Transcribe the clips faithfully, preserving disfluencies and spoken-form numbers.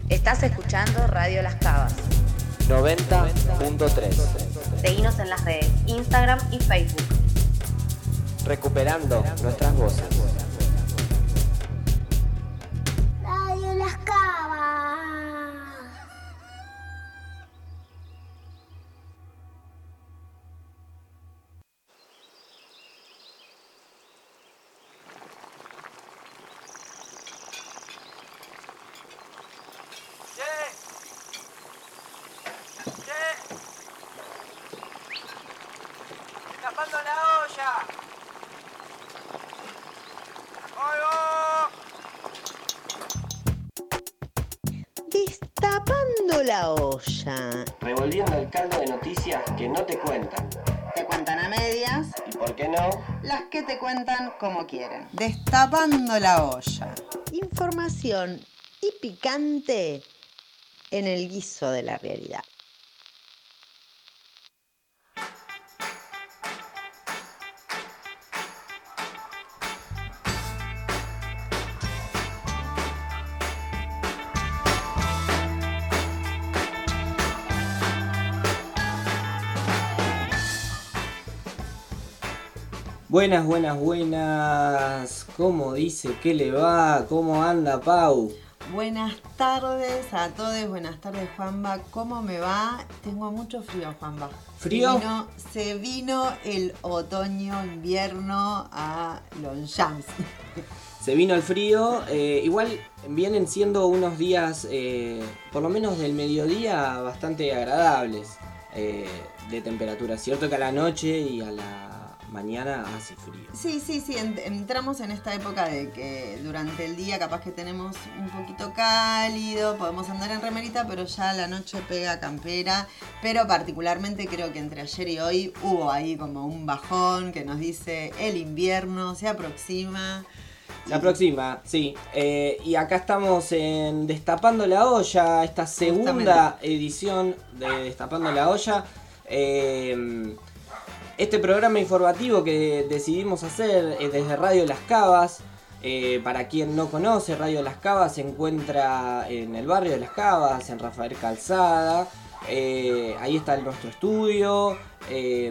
Estás escuchando Radio Las Cavas noventa punto tres. Seguinos en las redes Instagram y Facebook. Recuperando nuestras voces. Radio Las Cavas. ¡Tapando la olla! Destapando la olla. Revolviendo el caldo de noticias que no te cuentan. Te cuentan a medias, ¿Y por qué no? las que te cuentan como quieren. Destapando la olla. Información y picante en el guiso de la realidad. Buenas, buenas, buenas. ¿Cómo dice? ¿Qué le va? ¿Cómo anda, Pau? Buenas tardes a todos, buenas tardes, Juanba. ¿Cómo me va? Tengo mucho frío, Juanba. ¿Frío? Se vino, se vino el otoño, invierno a Longchamps. Se vino el frío. Eh, igual vienen siendo unos días, eh, por lo menos del mediodía, bastante agradables eh, de temperatura. Cierto que a la noche y a la mañana hace frío. Sí, sí, sí, entramos en esta época de que durante el día capaz que tenemos un poquito cálido, podemos andar en remerita, pero ya a la noche pega campera. Pero particularmente creo que entre ayer y hoy hubo ahí como un bajón que nos dice el invierno se aproxima. Se aproxima, sí. Eh, y acá estamos en Destapando la Olla, esta segunda Justamente. edición de Destapando la Olla. Eh, Este programa informativo que decidimos hacer eh, desde Radio Las Cavas, eh, para quien no conoce, Radio Las Cavas se encuentra en el barrio de Las Cavas, en Rafael Calzada, eh, ahí está nuestro estudio, eh,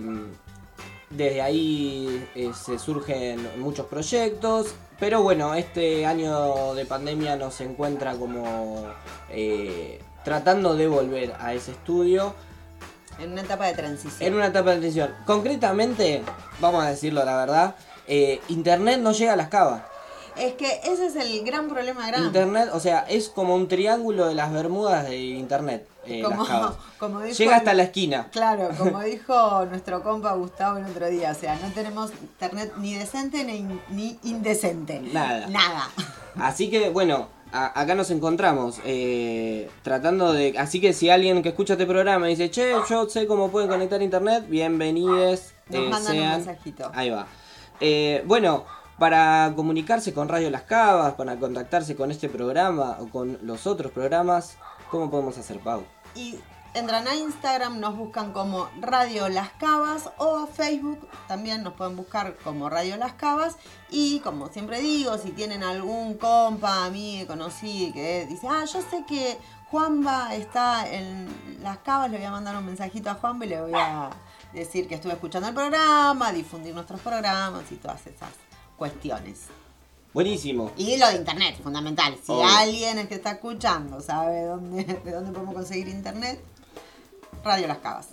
desde ahí eh, se surgen muchos proyectos, pero bueno, este año de pandemia nos encuentra como eh, tratando de volver a ese estudio. En una etapa de transición. En una etapa de transición. Concretamente, vamos a decirlo la verdad, eh, Internet no llega a Las Cavas. Es que ese es el gran problema grande. Internet, o sea, es como un triángulo de las Bermudas de Internet. Eh, Como- Las Cavas. como dijo llega el- hasta la esquina. Claro, como dijo nuestro compa Gustavo el otro día, o sea, no tenemos internet ni decente ni, ni indecente. Nada. Nada. Así que, bueno, a- acá nos encontramos eh, tratando de... Así que si alguien que escucha este programa dice, che, yo sé cómo pueden conectar a Internet, bienvenides. Nos eh, mandan un sean. mensajito. Ahí va. Eh, bueno, para comunicarse con Radio Las Cavas, para contactarse con este programa o con los otros programas, ¿cómo podemos hacer, Pau? Y entran a Instagram, nos buscan como Radio Las Cavas, o a Facebook también nos pueden buscar como Radio Las Cavas. Y como siempre digo, si tienen algún compa, amigo, conocido que dice, ah, yo sé que Juanba está en Las Cavas, le voy a mandar un mensajito a Juanba y le voy a decir que estuve escuchando el programa, difundir nuestros programas y todas esas cuestiones. Buenísimo. Y lo de internet, fundamental. Si Obvio. alguien es que está escuchando sabe dónde, de dónde podemos conseguir internet, Radio Las Cavas.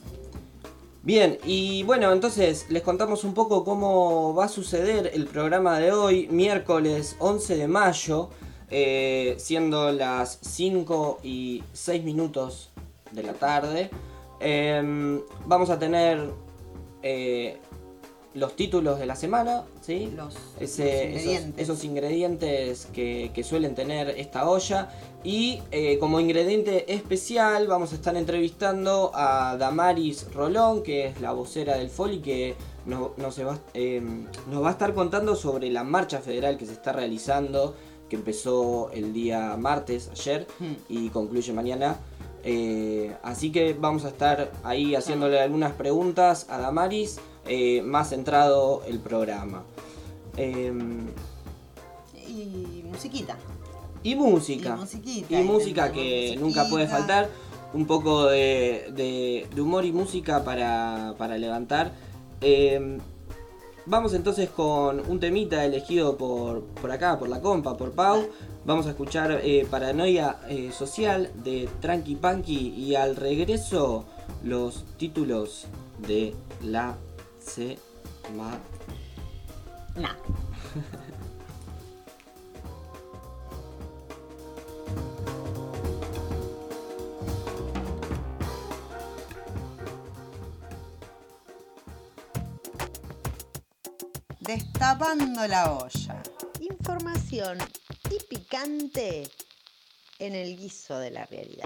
Bien, y bueno, entonces les contamos un poco cómo va a suceder el programa de hoy, miércoles once de mayo, eh, siendo las cinco y seis minutos de la tarde. Eh, vamos a tener eh, los títulos de la semana, ¿sí? Los, Ese- los esos, ingredientes. esos ingredientes que, que suelen tener esta olla. Y eh, como ingrediente especial vamos a estar entrevistando a Damaris Rolón, que es la vocera del Foli, que nos, nos, va, eh, nos va a estar contando sobre la marcha federal que se está realizando, que empezó el día martes, ayer, Hmm. y concluye mañana. Eh, así que vamos a estar ahí haciéndole algunas preguntas a Damaris, eh, más centrado el programa. Eh, Y musiquita. Y música. Y musiquita, Y y música tenemos que musiquita. nunca puede faltar. Un poco de, de, de humor y música para, para levantar. Eh, vamos entonces con un temita elegido por, por acá, por la compa, por Pau. Vamos a escuchar eh, Paranoia eh, Social de Tranqui Punky. Y al regreso, los títulos de la semana. Nah. Destapando la olla. Información y picante en el guiso de la realidad.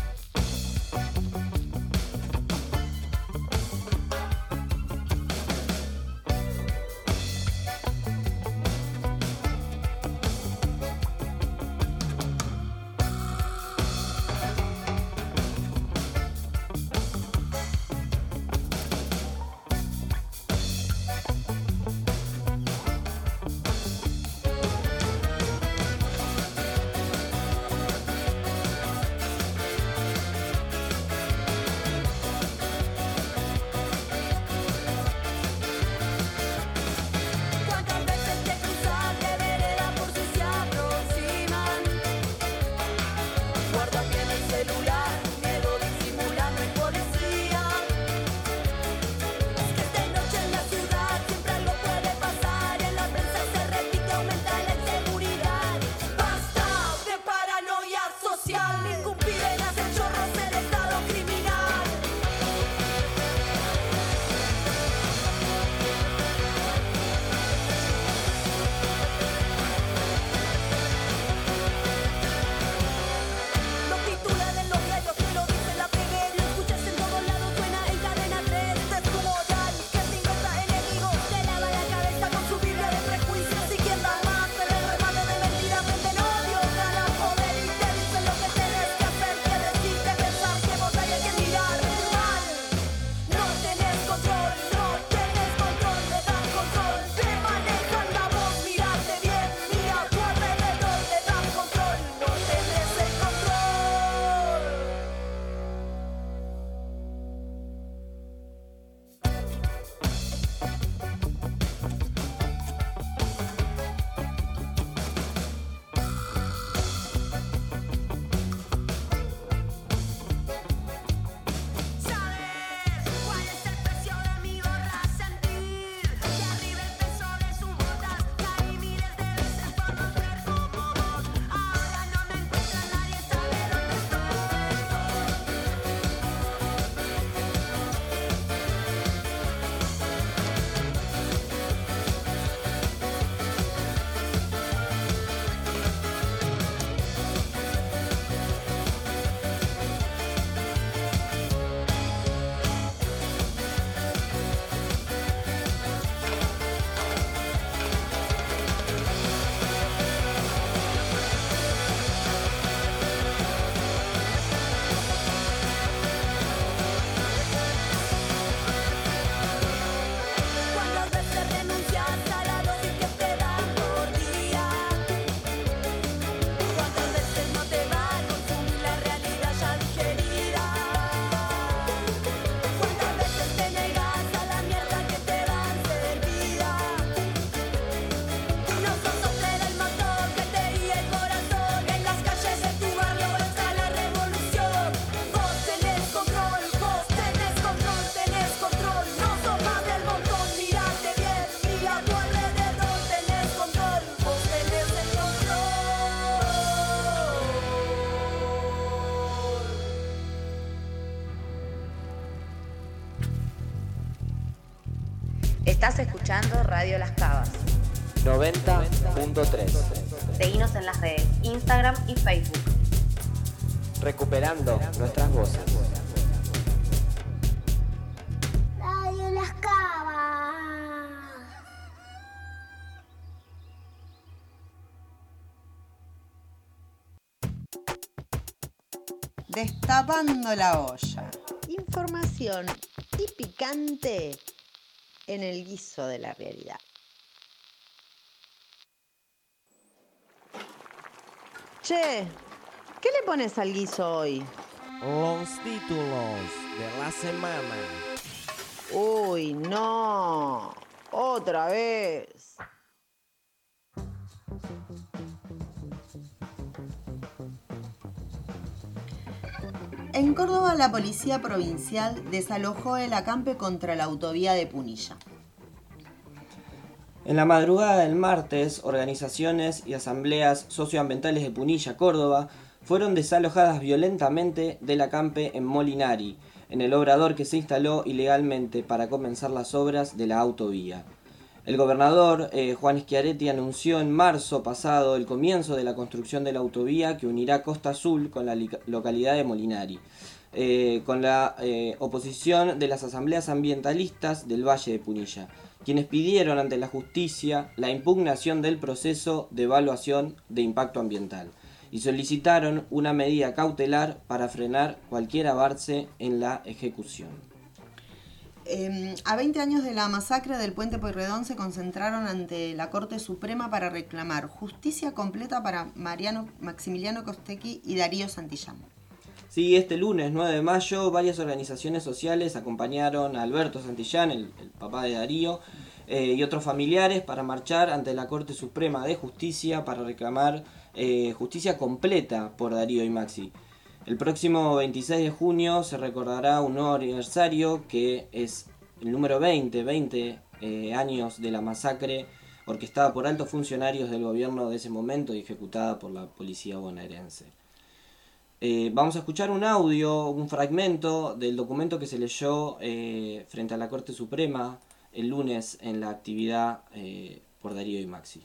Estás escuchando Radio Las Cavas. noventa punto tres. Seguinos en las redes Instagram y Facebook. Recuperando nuestras voces. Radio Las Cavas. Destapando la olla. Información y picante en el guiso de la realidad. Che, ¿qué le pones al guiso hoy? Los títulos de la semana. Uy, no. Otra vez. En Córdoba, la Policía Provincial desalojó el acampe contra la autovía de Punilla. En la madrugada del martes, organizaciones y asambleas socioambientales de Punilla, Córdoba, fueron desalojadas violentamente del acampe en Molinari, en el obrador que se instaló ilegalmente para comenzar las obras de la autovía. El gobernador eh, Juan Schiaretti anunció en marzo pasado el comienzo de la construcción de la autovía que unirá Costa Azul con la localidad de Molinari, eh, con la eh, oposición de las asambleas ambientalistas del Valle de Punilla, quienes pidieron ante la justicia la impugnación del proceso de evaluación de impacto ambiental y solicitaron una medida cautelar para frenar cualquier avance en la ejecución. Eh, a veinte años de la masacre del Puente Pueyrredón se concentraron ante la Corte Suprema para reclamar justicia completa para Mariano, Maximiliano Costecchi y Darío Santillán. Sí, este lunes nueve de mayo varias organizaciones sociales acompañaron a Alberto Santillán, el, el papá de Darío, eh, y otros familiares para marchar ante la Corte Suprema de Justicia para reclamar eh, justicia completa por Darío y Maxi. El próximo veintiséis de junio se recordará un nuevo aniversario que es el número veinte, veinte eh, años de la masacre orquestada por altos funcionarios del gobierno de ese momento y ejecutada por la policía bonaerense. Eh, vamos a escuchar un audio, un fragmento del documento que se leyó eh, frente a la Corte Suprema el lunes en la actividad eh, por Darío y Maxi.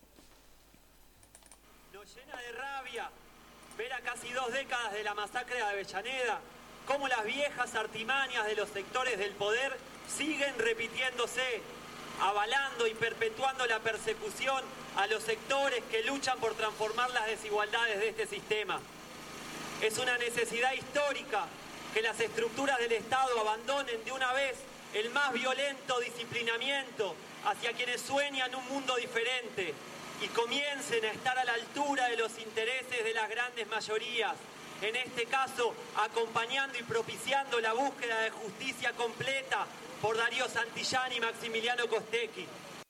Nos llena de rabia ver a casi dos décadas de la masacre de Avellaneda, cómo las viejas artimañas de los sectores del poder siguen repitiéndose, avalando y perpetuando la persecución a los sectores que luchan por transformar las desigualdades de este sistema. Es una necesidad histórica que las estructuras del Estado abandonen de una vez el más violento disciplinamiento hacia quienes sueñan un mundo diferente y comiencen a estar a la altura de los intereses de las grandes mayorías, en este caso acompañando y propiciando la búsqueda de justicia completa por Darío Santillán y Maximiliano Costecchi.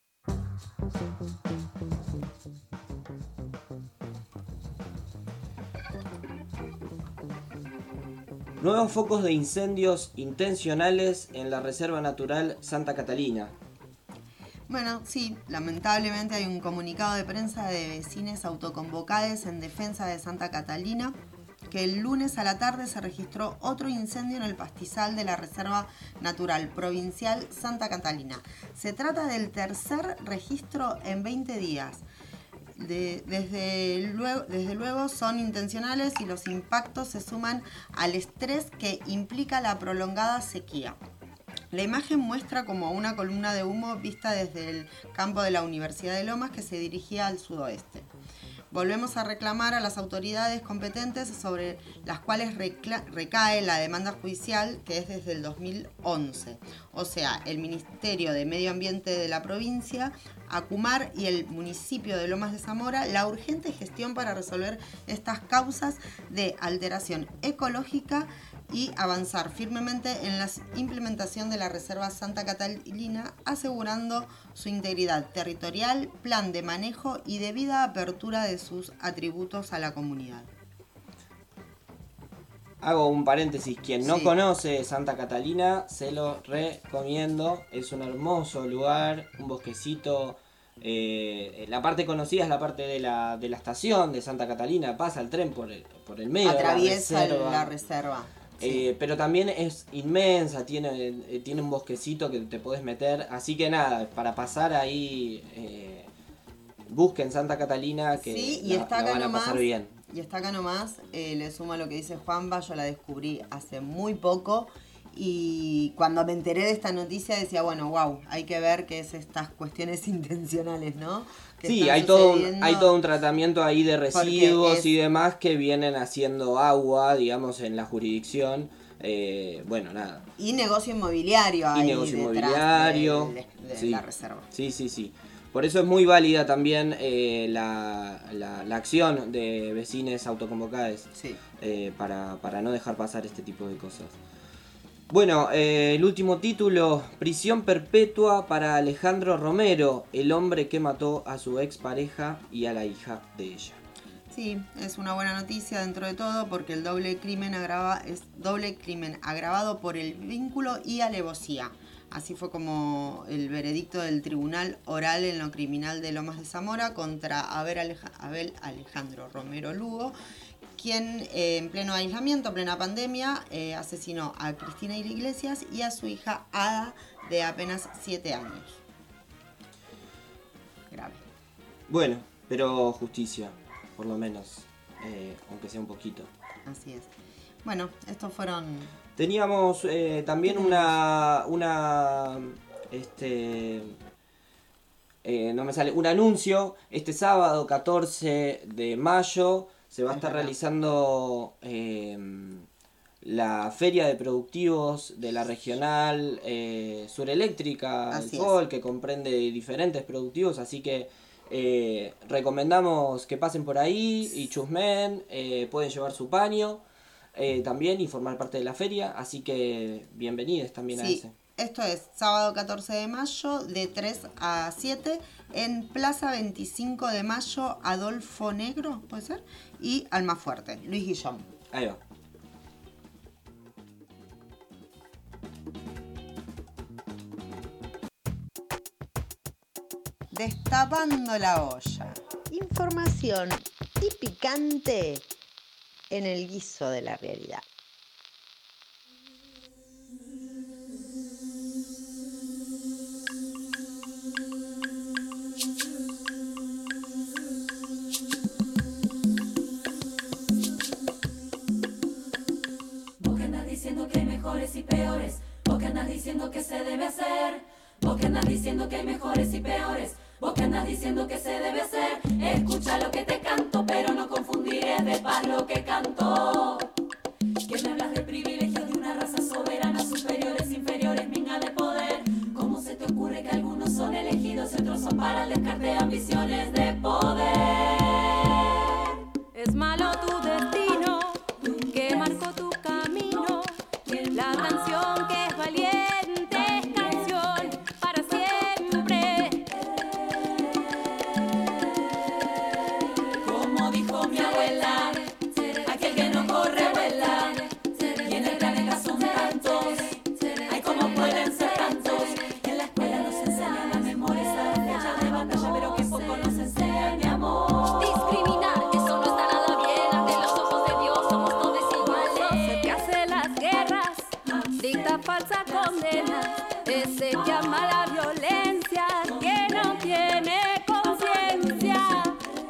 Nuevos focos de incendios intencionales en la Reserva Natural Santa Catalina. Bueno, sí, lamentablemente hay un comunicado de prensa de vecinos autoconvocados en defensa de Santa Catalina, que el lunes a la tarde se registró otro incendio en el pastizal de la Reserva Natural Provincial Santa Catalina. Se trata del tercer registro en veinte días. De, desde, luego, desde luego son intencionales y los impactos se suman al estrés que implica la prolongada sequía. La imagen muestra como una columna de humo vista desde el campo de la Universidad de Lomas que se dirigía al sudoeste. Volvemos a reclamar a las autoridades competentes sobre las cuales recla- recae la demanda judicial que es desde el dos mil once. O sea, el Ministerio de Medio Ambiente de la provincia, Acumar y el municipio de Lomas de Zamora la urgente gestión para resolver estas causas de alteración ecológica y avanzar firmemente en la implementación de la Reserva Santa Catalina, asegurando su integridad territorial, plan de manejo y debida apertura de sus atributos a la comunidad. Hago un paréntesis, quien no Sí. conoce Santa Catalina, se lo recomiendo, es un hermoso lugar, un bosquecito, eh, la parte conocida es la parte de la, de la estación de Santa Catalina, pasa el tren por el, por el medio Atraviesa de la reserva. la reserva. Eh, Sí. pero también es inmensa, tiene, eh, tiene un bosquecito que te podés meter, así que nada, para pasar ahí, eh, busquen Santa Catalina que Sí, y la, está la acá van a nomás, pasar bien. y está acá nomás, eh, le sumo a lo que dice Juanba, yo la descubrí hace muy poco y cuando me enteré de esta noticia decía, bueno, wow, hay que ver qué es estas cuestiones intencionales, ¿no? Que Sí, están hay todo, un, sucediendo. hay todo un tratamiento ahí de residuos es- y demás que vienen haciendo agua, digamos, en la jurisdicción. Eh, bueno, nada. Y negocio inmobiliario Y ahí negocio detrás inmobiliario. de, de sí. la reserva. Sí, sí, sí. Por eso es muy válida también eh, la, la, la acción de vecines autoconvocados Sí. eh, para, para no dejar pasar este tipo de cosas. Bueno, eh, el último título, prisión perpetua para Alejandro Romero, el hombre que mató a su expareja y a la hija de ella. Sí, es una buena noticia dentro de todo porque el doble crimen agrava, es doble crimen agravado por el vínculo y alevosía. Así fue como el veredicto del Tribunal Oral en lo Criminal de Lomas de Zamora contra Abel, Aleja, Abel Alejandro Romero Lugo, quien eh, en pleno aislamiento, plena pandemia, eh, asesinó a Cristina Iglesias y a su hija Ada, de apenas siete años. Grave. Bueno, pero justicia, por lo menos, eh, aunque sea un poquito. Así es. Bueno, estos fueron... Teníamos eh, también una, una, este, eh, no me sale, un anuncio. Este sábado catorce de mayo se va a estar realizando eh, la Feria de Productivos de la Regional eh, Sureléctrica, el Así F O L, es. que comprende diferentes productivos, así que eh, recomendamos que pasen por ahí y chusmen, eh, pueden llevar su paño. Eh, también y formar parte de la feria, así que bienvenidos también a Sí, ese. esto es sábado catorce de mayo de tres a siete en Plaza veinticinco de mayo, Adolfo Negro, ¿puede ser? Y Almafuerte, Luis Guillón. Ahí va. Destapando la olla. Información y picante en el guiso de la realidad. Vos que andás diciendo que hay mejores y peores, vos que andás diciendo que se debe hacer, vos que andás diciendo que hay mejores y peores, vos que andás diciendo que se debe hacer, escucha lo que te canto, pero no confundiré de paz lo que canto. Que me hablas de privilegios de una raza soberana, superiores, inferiores, minga de poder. ¿Cómo se te ocurre que algunos son elegidos y otros son para el descarte de ambiciones de poder? Es malo tu destino, que marcó tu camino, la canción que es valiente es canción para siempre. Como dijo mi abuela, aquel que no corre vuela, y en el planeta son tantos, ay cómo pueden ser tantos. En la escuela nos enseñan la memoria, esa fecha de batalla, pero que poco nos enseña mi amor. Discriminar, eso no está nada bien, ante los ojos de Dios somos todos iguales. El que hace las guerras, dicta falsa condena, ese que ama la violencia, que no tiene conciencia.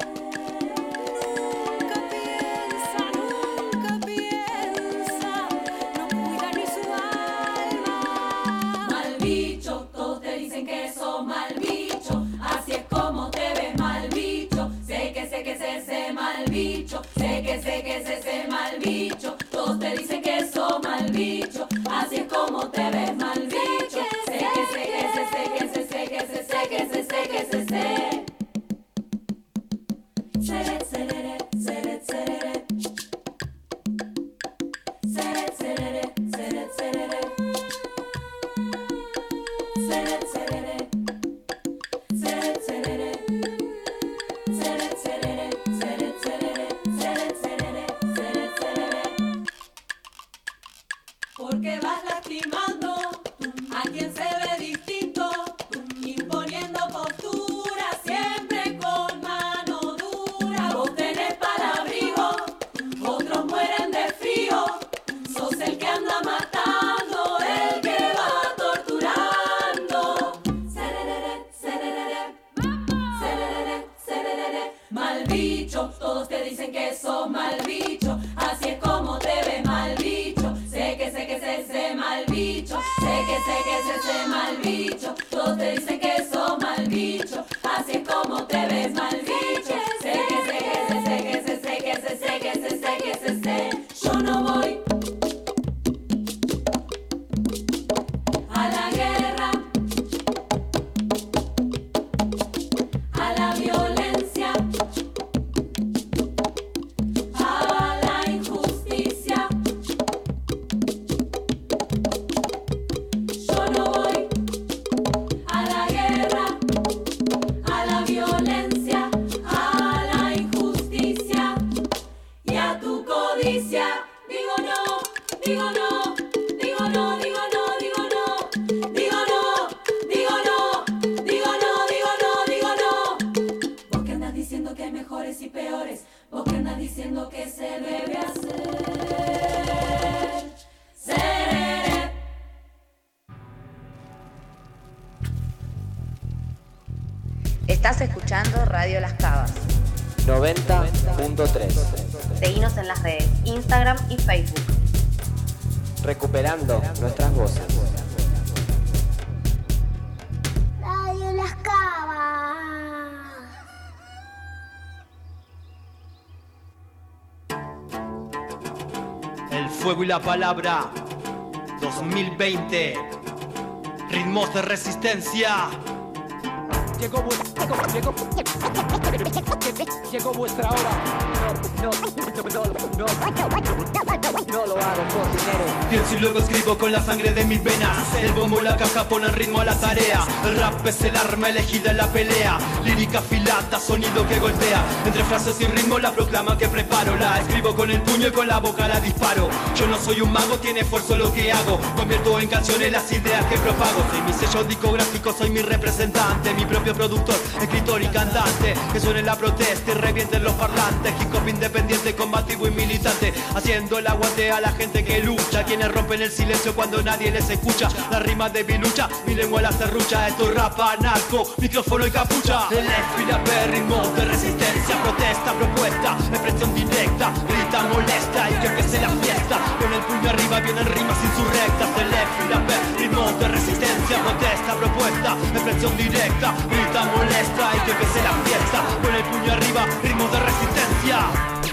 Nunca piensa, nunca piensa, no cuida ni su alma. Mal bicho, todos te dicen que sos mal bicho, así es como te ves mal bicho. Sé que sé que es ese mal bicho, sé que sé que es ese mal bicho. Todos te dicen que sos mal bicho, así es como te ves mal bicho. Sé que sé que sé sé que sé sé que sé sé que sé sé que sé sé. Seret, sereret, seret, sereret. Seret, sereret, seret, sereret. Seret, sereret. Seret, sereret. Seret, sereret, seret, sereret. Seret, sereret, seret, sereret. Porque vas lastimando a quien se ve distinto, imponiendo postura siempre con mano dura. Vos tenés para abrigo, otros mueren de frío. Sos el que anda matando, el que va torturando. Sererere, sererere, sererere, sererere. Mal bicho, todos te dicen que sos mal bicho, así es como te ves mal bicho. Sé que sé que es ese mal bicho, sé que sé que es ese mal bicho. Todos te dicen que sos mal bicho, así es como te ves mal bicho. Sé que sé que sé, sé que sé, sé que sé, sé que sé, sé que sé, sé. Yo no voy a la guerra. digo no, digo no, digo no, digo no, digo no, digo no, digo no, digo no, digo no. Vos que andas diciendo que hay mejores y peores, vos que andas diciendo que se debe hacer. Seré. Estás escuchando Radio Las Cavas. noventa punto tres. Seguinos en las redes Instagram y Facebook. Recuperando nuestras voces. Radio Las Cavas. El fuego y la palabra dos mil veinte. Ritmos de resistencia. Llegó, llegó, llegó, llegó vuestra hora. No, no, no, no, no lo hago por dinero. Pienso y luego escribo con la sangre de mis venas. El bombo y la caja ponen ritmo a la tarea. El rap es el arma elegida en la pelea. Lírica afilada, sonido que golpea. Entre frases y ritmo la proclama que preparo. La escribo con el puño y con la boca la disparo. Yo no soy un mago, tiene esfuerzo lo que hago. Convierto en canciones las ideas que propago. Soy mi sello discográfico, soy mi representante. Mi propio productor, escritor y cantante. Que suene la protesta y revienten los parlantes. Hip hop independiente, combativo y militante. Haciendo el aguante a la gente que lucha. Quienes rompen el silencio cuando nadie les escucha. La rima de mi lucha, mi lengua la serrucha. Esto es rap anarco, micrófono y capucha. El F y la P, ritmos de resistencia. Protesta, propuesta, expresión directa. Grita, molesta y que empiece la fiesta. Con el puño arriba vienen rimas insurrectas. El F y la P, ritmos de resistencia. Protesta, propuesta, expresión directa. Grita, molesta y que empiece la fiesta. Con el puño arriba, ritmos de resistencia.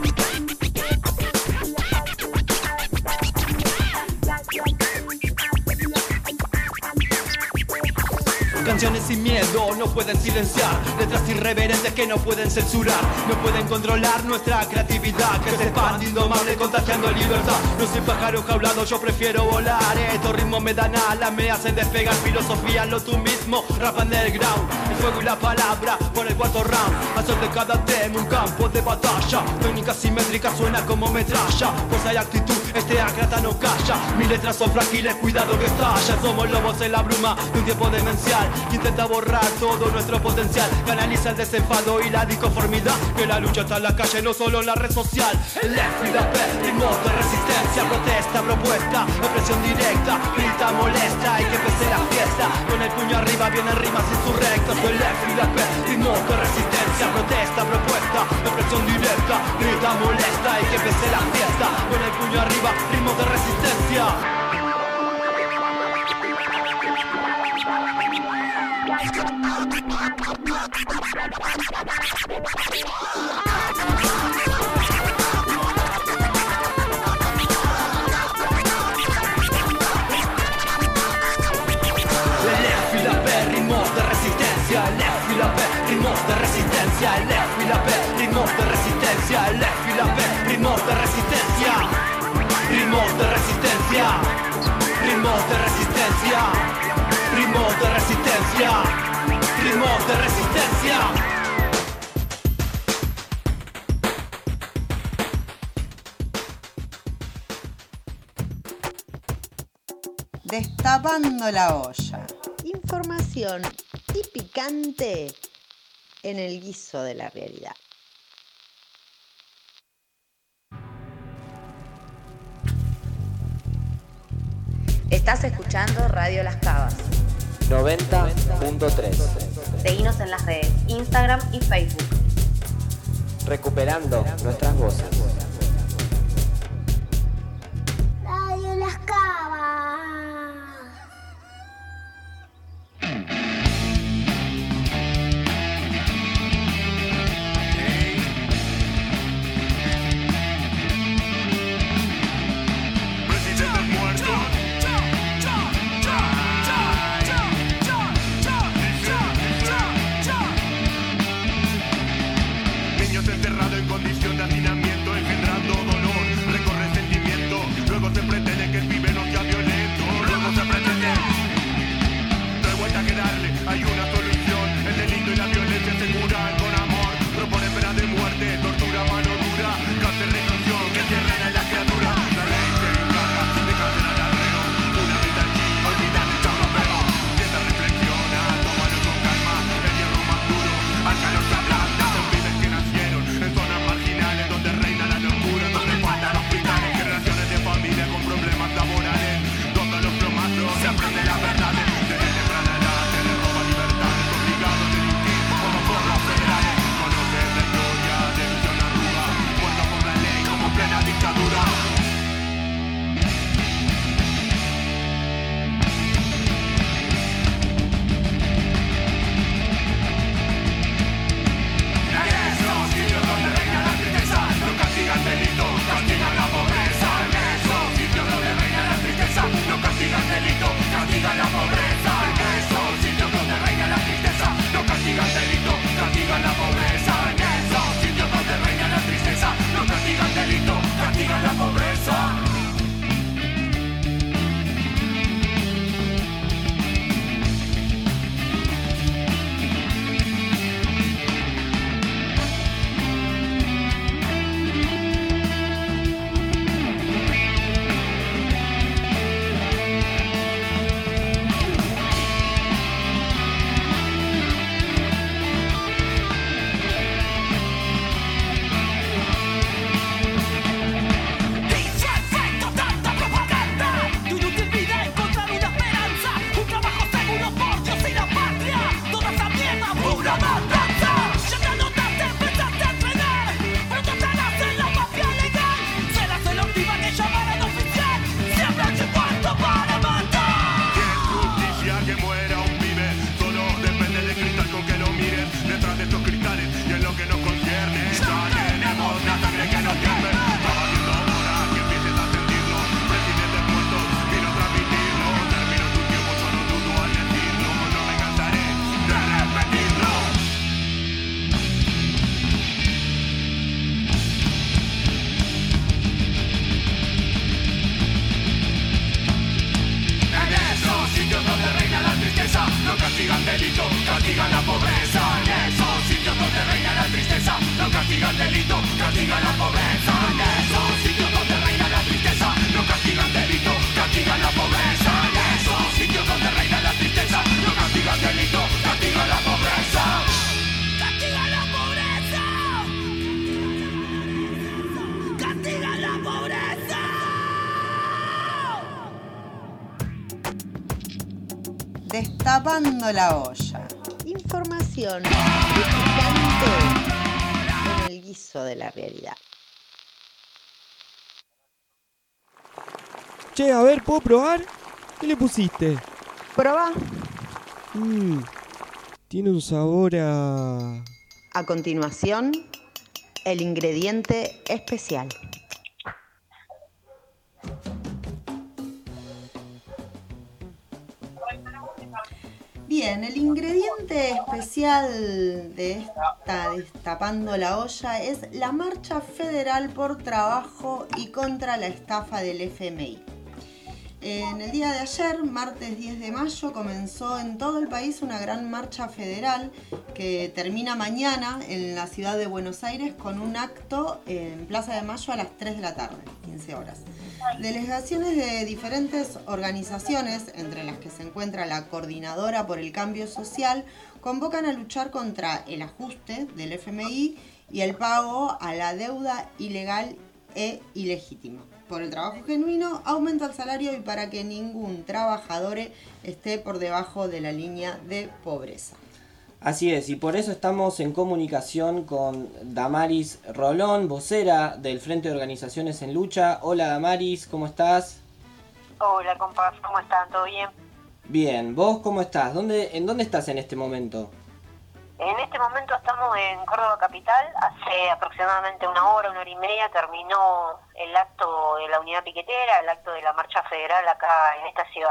Canciones sin miedo no pueden silenciar. Letras irreverentes que no pueden censurar. No pueden controlar nuestra creatividad, que se expande indomable contagiando libertad. No soy pájaro jaulado, yo prefiero volar. Estos ritmos me dan alas, me hacen despegar. Filosofía lo tú mismo, rap underground. El fuego y la palabra por el cuarto round. Hacer de cada tema un campo de batalla. Técnica simétrica suena como metralla. Pues hay actitud, este acrata no calla. Mis letras son frágiles, cuidado que estalla. Somos lobos en la bruma de un tiempo demencial. Intenta borrar todo nuestro potencial. Canaliza el desenfado y la disconformidad. Que la lucha está en la calle, no solo en la red social. El F y la P, ritmos de resistencia. Protesta, propuesta, expresión directa. Grita, molesta y que empiece la fiesta. Con el puño arriba vienen rimas insurrectas. El F y la P, ritmos de resistencia. Protesta, propuesta, expresión directa. Grita, molesta y que empiece la fiesta. Con el puño arriba, ritmos de resistencia. El F y la P, ritmos de resistencia. El F y la P, ritmos de resistencia. El F y la P, ritmos de resistencia. Ritmos de resistencia. Ritmos de resistencia. Ritmos de resistencia. Ritmos de resistencia. Destapando la olla. Información y picante en el guiso de la realidad. Estás escuchando Radio Las Cavas. noventa punto tres. Seguinos en las redes Instagram y Facebook. Recuperando nuestras voces. Radio Las Cavas. Encerrado en condición de hacinamiento, engendrado castiga el delito, castiga la pobreza. En esos sitios donde reina la tristeza, no castiga el delito, castiga la pobreza. En esos sitios donde reina la tristeza, no castiga el delito, castiga la pobreza. En esos sitios donde reina la tristeza, no castiga el delito, castiga la pobreza. Castiga la pobreza. Castiga la pobreza. Destapando la olla. Información picante en el guiso de la realidad. Che, a ver, ¿puedo probar? ¿Qué le pusiste? Probá. Mmm, tiene un sabor a... A continuación, el ingrediente especial. Bien, el ingrediente especial de esta Destapando la Olla es la Marcha Federal por Trabajo y contra la estafa del F M I. En el día de ayer, martes diez de mayo, comenzó en todo el país una gran marcha federal que termina mañana en la ciudad de Buenos Aires con un acto en Plaza de Mayo a las tres de la tarde, quince horas. Delegaciones de diferentes organizaciones, entre las que se encuentra la Coordinadora por el Cambio Social, convocan a luchar contra el ajuste del F M I y el pago a la deuda ilegal e ilegítima. Por el trabajo genuino, aumento al salario y para que ningún trabajador esté por debajo de la línea de pobreza. Así es, y por eso estamos en comunicación con Damaris Rolón, vocera del Frente de Organizaciones en Lucha. Hola Damaris, ¿cómo estás? Hola compas, ¿cómo están? ¿Todo bien? Bien, ¿vos cómo estás? ¿Dónde, ¿En dónde estás en este momento? En este momento estamos en Córdoba Capital. Hace aproximadamente una hora, una hora y media terminó el acto de la unidad piquetera, el acto de la marcha federal acá en esta ciudad.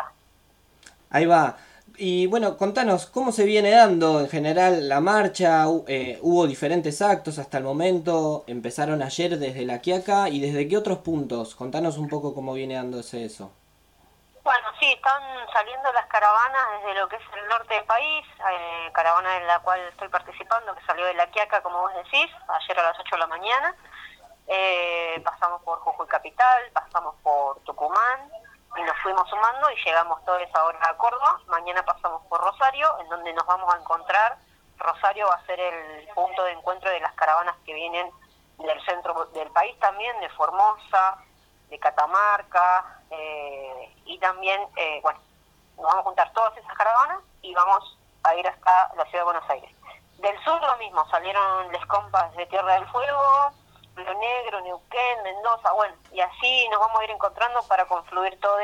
Ahí va. Y bueno, contanos, ¿cómo se viene dando en general la marcha? Eh, hubo diferentes actos hasta el momento, empezaron ayer desde La Quiaca y desde qué otros puntos. Contanos un poco cómo viene dándose eso. Bueno, sí, están saliendo las caravanas desde lo que es el norte del país, eh, caravana en la cual estoy participando, que salió de La Quiaca, como vos decís, ayer a las ocho de la mañana. Eh, pasamos por Jujuy Capital, pasamos por Tucumán y nos fuimos sumando y llegamos todos ahora a Córdoba. Mañana pasamos por Rosario, en donde nos vamos a encontrar. Rosario va a ser el punto de encuentro de las caravanas que vienen del centro del país también, de Formosa, de Catamarca, eh, y también, eh, bueno, nos vamos a juntar todas esas caravanas y vamos a ir hasta la ciudad de Buenos Aires. Del sur lo mismo, salieron les compas de Tierra del Fuego, Río Negro, Neuquén, Mendoza, bueno, y así nos vamos a ir encontrando para confluir todos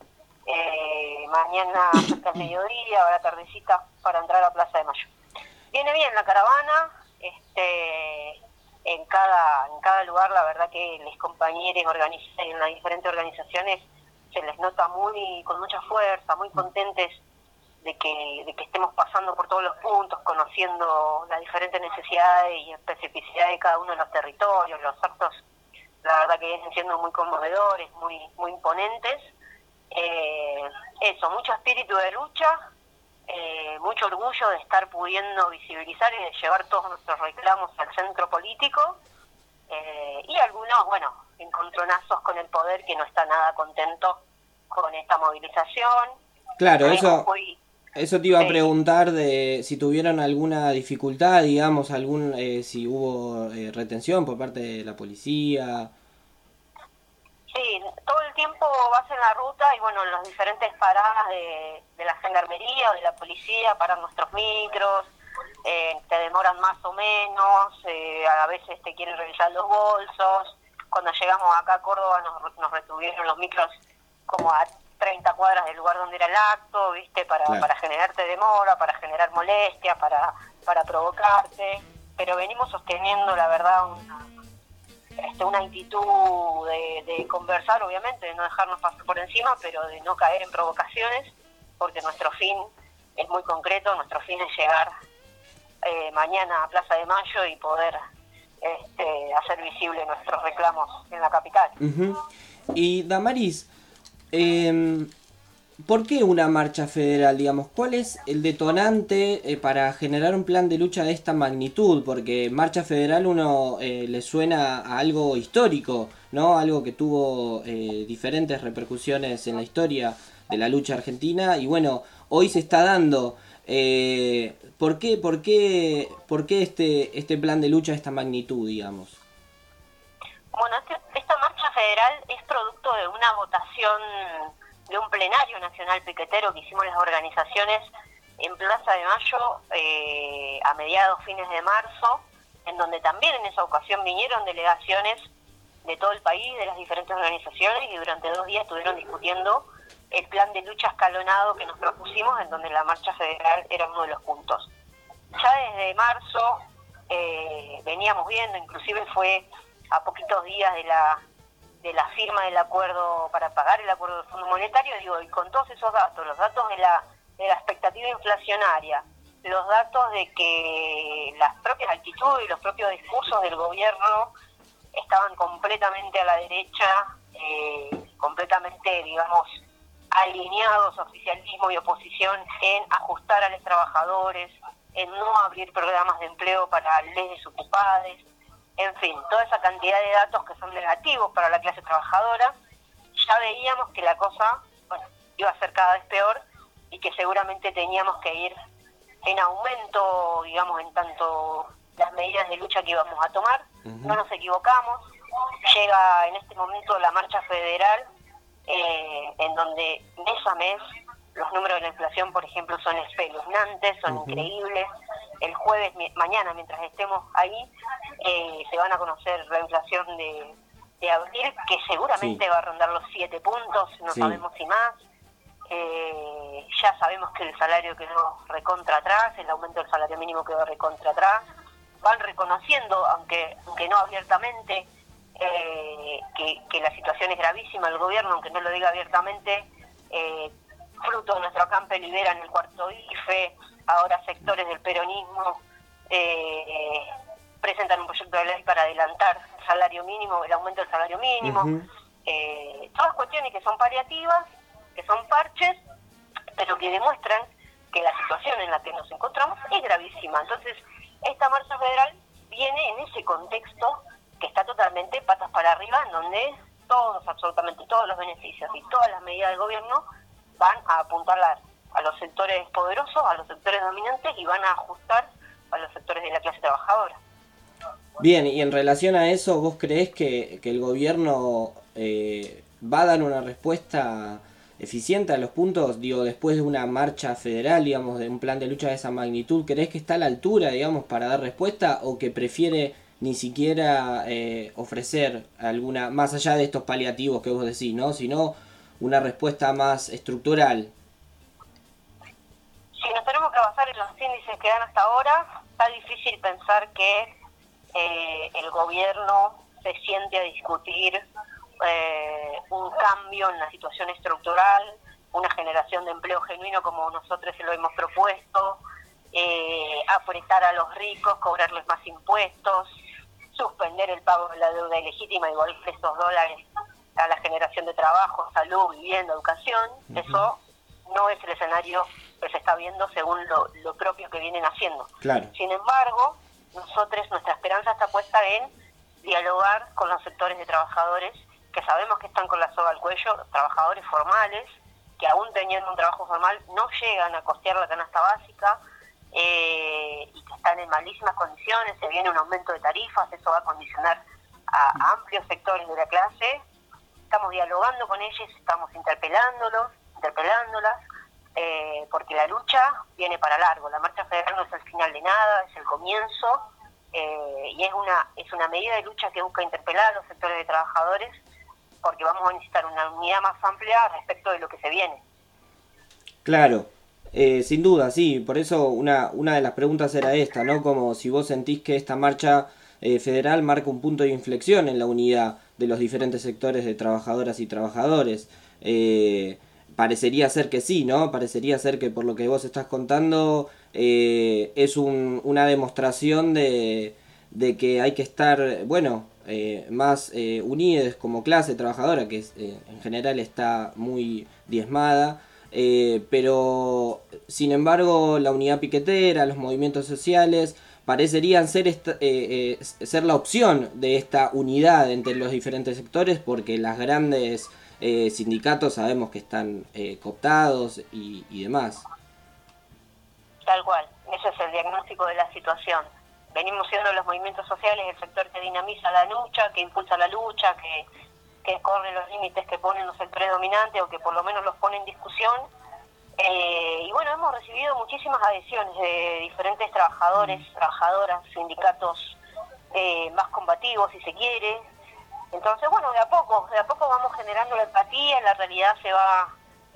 eh, mañana hasta el mediodía, ahora tardecita, para entrar a Plaza de Mayo. Viene bien la caravana, este... En cada, en cada lugar, la verdad que los compañeros organizan en las diferentes organizaciones se les nota muy con mucha fuerza, muy contentes de que, de que estemos pasando por todos los puntos, conociendo las diferentes necesidades y especificidades de cada uno de los territorios. Los actos, la verdad que vienen siendo muy conmovedores, muy, muy imponentes. Eh, eso, mucho espíritu de lucha. Eh, mucho orgullo de estar pudiendo visibilizar y de llevar todos nuestros reclamos al centro político, eh, y algunos, bueno, encontronazos con el poder que no está nada contento con esta movilización. Claro, Eh, eso fui- eso te iba a sí. preguntar de si tuvieron alguna dificultad, digamos, algún eh, si hubo eh, retención por parte de la policía. Sí, todo el tiempo vas en la ruta y bueno, en las diferentes paradas de, de la gendarmería o de la policía paran nuestros micros, eh, te demoran más o menos, eh, a veces te quieren revisar los bolsos. Cuando llegamos acá a Córdoba nos, nos retuvieron los micros como a treinta cuadras del lugar donde era el acto, ¿viste? Para, Claro. para generarte demora, para generar molestia, para, para provocarte, pero venimos sosteniendo, la verdad, una, este, una actitud de, de conversar, obviamente, de no dejarnos pasar por encima, pero de no caer en provocaciones, porque nuestro fin es muy concreto, nuestro fin es llegar eh, mañana a Plaza de Mayo y poder este, hacer visible nuestros reclamos en la capital. Ujú. Y Damaris, eh, ¿por qué una marcha federal, digamos? ¿Cuál es el detonante eh, para generar un plan de lucha de esta magnitud? Porque marcha federal uno eh, le suena a algo histórico, ¿no? Algo que tuvo eh, diferentes repercusiones en la historia de la lucha argentina y bueno, hoy se está dando. Eh, ¿por qué, por qué, por qué este, este plan de lucha de esta magnitud, digamos? Bueno, este, esta marcha federal es producto de una votación de un plenario nacional piquetero que hicimos las organizaciones en Plaza de Mayo eh, a mediados, fines de marzo, en donde también en esa ocasión vinieron delegaciones de todo el país, de las diferentes organizaciones, y durante dos días estuvieron discutiendo el plan de lucha escalonado que nos propusimos, en donde la marcha federal era uno de los puntos. Ya desde marzo eh, veníamos viendo, inclusive fue a poquitos días de la de la firma del acuerdo para pagar el acuerdo del Fondo Monetario, digo, y con todos esos datos, los datos de la de la expectativa inflacionaria, los datos de que las propias actitudes y los propios discursos del gobierno estaban completamente a la derecha, eh, completamente, digamos, alineados oficialismo y oposición en ajustar a los trabajadores, en no abrir programas de empleo para les desocupados, en fin, toda esa cantidad de datos que son negativos para la clase trabajadora, ya veíamos que la cosa, bueno, iba a ser cada vez peor y que seguramente teníamos que ir en aumento, digamos, en tanto las medidas de lucha que íbamos a tomar. Uh-huh. No nos equivocamos, llega en este momento la marcha federal, eh, en donde mes a mes los números de la inflación, por ejemplo, son espeluznantes, son uh-huh. increíbles. El jueves, mañana, mientras estemos ahí, eh, se van a conocer la inflación de, de abril, que seguramente sí. va a rondar los siete puntos, no sí. sabemos si más. Eh, ya sabemos que el salario quedó recontra atrás, el aumento del salario mínimo quedó recontra atrás. Van reconociendo, aunque aunque no abiertamente, eh, que, que la situación es gravísima. El gobierno, aunque no lo diga abiertamente, eh, fruto de nuestro acampe libera en el cuarto I F E, ahora sectores del peronismo eh, presentan un proyecto de ley para adelantar el salario mínimo, el aumento del salario mínimo, uh-huh. eh, todas cuestiones que son paliativas, que son parches, pero que demuestran que la situación en la que nos encontramos es gravísima. Entonces, esta marcha federal viene en ese contexto que está totalmente patas para arriba, en donde todos, absolutamente todos los beneficios y todas las medidas del gobierno van a apuntalar a los sectores poderosos, a los sectores dominantes, y van a ajustar a los sectores de la clase trabajadora. Bien, y en relación a eso, ¿vos creés que, que el gobierno eh, va a dar una respuesta eficiente a los puntos, digo, después de una marcha federal, digamos, de un plan de lucha de esa magnitud? ¿Creés que está a la altura, digamos, para dar respuesta, o que prefiere ni siquiera eh, ofrecer alguna, más allá de estos paliativos que vos decís, ¿no?, sino una respuesta más estructural? Si nos tenemos que basar en los índices que dan hasta ahora, está difícil pensar que eh, el gobierno se siente a discutir eh, un cambio en la situación estructural, una generación de empleo genuino como nosotros se lo hemos propuesto, eh, apretar a los ricos, cobrarles más impuestos, suspender el pago de la deuda ilegítima, igual que esos dólares a la generación de trabajo, salud, vivienda, educación. Uh-huh. Eso no es el escenario que se está viendo según lo, lo propio que vienen haciendo. Claro. Sin embargo, nosotros, nuestra esperanza está puesta en dialogar con los sectores de trabajadores que sabemos que están con la soga al cuello, trabajadores formales, que aún teniendo un trabajo formal no llegan a costear la canasta básica, eh, y que están en malísimas condiciones. Se viene un aumento de tarifas, eso va a condicionar a, a amplios sectores de la clase. Estamos dialogando con ellos, estamos interpelándolos, interpelándolas, eh, porque la lucha viene para largo. La marcha federal no es el final de nada, es el comienzo, eh, y es una es una medida de lucha que busca interpelar a los sectores de trabajadores, porque vamos a necesitar una unidad más amplia respecto de lo que se viene. Claro, eh, sin duda, sí. Por eso una una de las preguntas era esta, ¿no? Como si vos sentís que esta marcha eh, federal marca un punto de inflexión en la unidad de los diferentes sectores de trabajadoras y trabajadores. Eh, parecería ser que sí, ¿no? Parecería ser que por lo que vos estás contando eh, es un, una demostración de, de que hay que estar, bueno, eh, más eh, unidos como clase trabajadora, que eh, en general está muy diezmada, eh, pero sin embargo la unidad piquetera, los movimientos sociales parecerían ser, esta, eh, eh, ser la opción de esta unidad entre los diferentes sectores, porque las grandes eh, sindicatos sabemos que están eh, cooptados y, y demás. Tal cual, ese es el diagnóstico de la situación. Venimos siendo los movimientos sociales el sector que dinamiza la lucha, que impulsa la lucha, que, que corre los límites que ponen los sectores dominantes o que por lo menos los pone en discusión. Eh, y bueno, hemos recibido muchísimas adhesiones de diferentes trabajadores, trabajadoras, sindicatos eh, más combativos, si se quiere. Entonces, bueno, de a poco, de a poco vamos generando la empatía, la realidad se va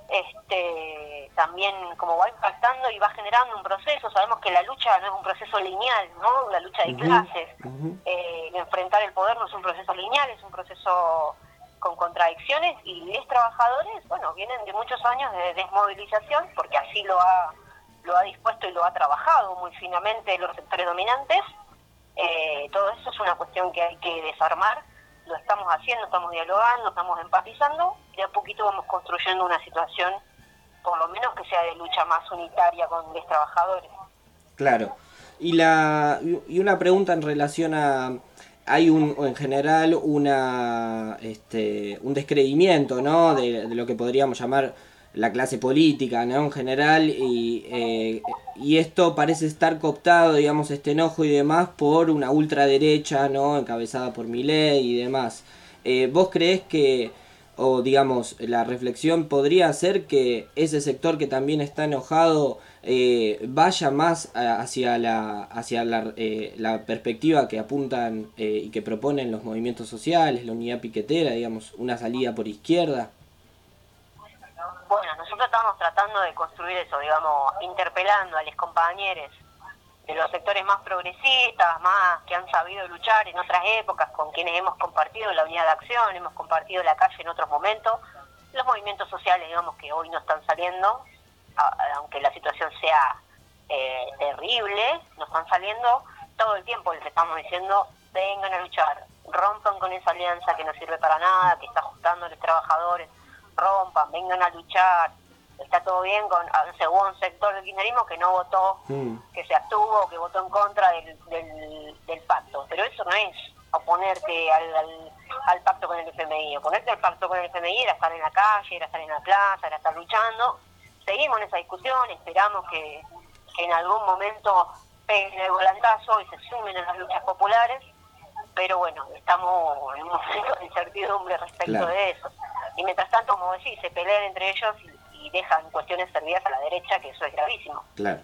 este también como va impactando y va generando un proceso. Sabemos que la lucha no es un proceso lineal, ¿no? La lucha de clases, uh-huh. eh, enfrentar el poder no es un proceso lineal, es un proceso con contradicciones, y los trabajadores, bueno, vienen de muchos años de desmovilización, porque así lo ha lo ha dispuesto y lo ha trabajado muy finamente los sectores dominantes. Eh, todo eso es una cuestión que hay que desarmar, lo estamos haciendo, estamos dialogando, estamos empatizando, y de a poquito vamos construyendo una situación, por lo menos que sea de lucha más unitaria con los trabajadores. Claro. Y la y una pregunta en relación a... Hay un, en general una este un descreimiento, ¿no?, de, de lo que podríamos llamar la clase política, ¿no?, en general, y eh, y esto parece estar cooptado, digamos, este enojo y demás, por una ultraderecha, ¿no?, encabezada por Milei y demás. Eh, ¿Vos creés que, o digamos, la reflexión podría ser que ese sector que también está enojado eh, vaya más hacia la hacia la, eh, la perspectiva que apuntan eh, y que proponen los movimientos sociales, la unidad piquetera, digamos, una salida por izquierda? Bueno, nosotros estamos tratando de construir eso, digamos, interpelando a los compañeros de los sectores más progresistas, más que han sabido luchar en otras épocas, con quienes hemos compartido la unidad de acción, hemos compartido la calle en otros momentos, los movimientos sociales, digamos, que hoy no están saliendo, aunque la situación sea eh, terrible, no están saliendo, todo el tiempo les estamos diciendo, vengan a luchar, rompan con esa alianza que no sirve para nada, que está ajustando a los trabajadores, rompan, vengan a luchar. Está todo bien con, no sé, hubo un sector del kirchnerismo que no votó, mm. que se abstuvo, que votó en contra del, del, del pacto, pero eso no es oponerte al, al, al pacto con el F M I. Oponerte al pacto con el F M I era estar en la calle, era estar en la plaza, era estar luchando. Seguimos en esa discusión, esperamos que, que en algún momento peguen el volantazo y se sumen a las luchas populares, pero bueno, estamos en un momento de incertidumbre respecto claro. de eso. Y mientras tanto, como decís, se pelean entre ellos y, y dejan cuestiones servidas a la derecha, que eso es gravísimo. Claro.